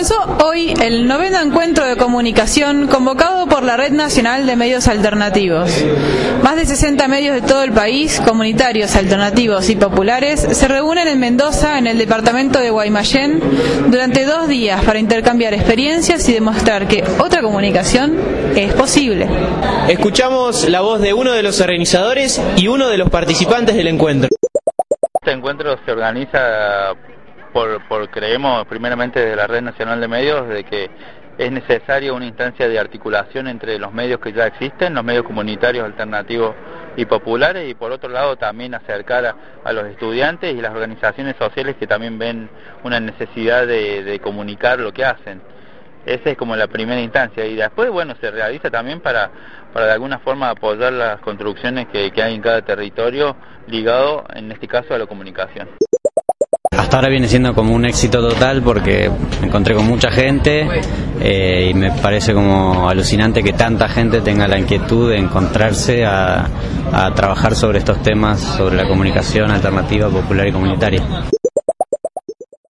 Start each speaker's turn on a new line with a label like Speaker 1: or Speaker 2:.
Speaker 1: Comenzó hoy el 9º encuentro de comunicación convocado por la Red Nacional de Medios Alternativos. Más de 60 medios de todo el país, comunitarios, alternativos y populares, se reúnen en Mendoza, en el departamento de Guaymallén, durante 2 días para intercambiar experiencias y demostrar que otra comunicación es posible.
Speaker 2: Escuchamos la voz de uno de los organizadores y uno de los participantes del encuentro.
Speaker 3: Este encuentro se organiza creemos primeramente desde la Red Nacional de Medios de que es necesaria una instancia de articulación entre los medios que ya existen, los medios comunitarios, alternativos y populares, y por otro lado también acercar a los estudiantes y las organizaciones sociales que también ven una necesidad de comunicar lo que hacen. Esa es como la primera instancia, y después bueno, se realiza también para de alguna forma apoyar las construcciones que hay en cada territorio ligado en este caso a la comunicación.
Speaker 4: Hasta ahora viene siendo como un éxito total porque me encontré con mucha gente y me parece como alucinante que tanta gente tenga la inquietud de encontrarse a trabajar sobre estos temas, sobre la comunicación alternativa, popular y comunitaria.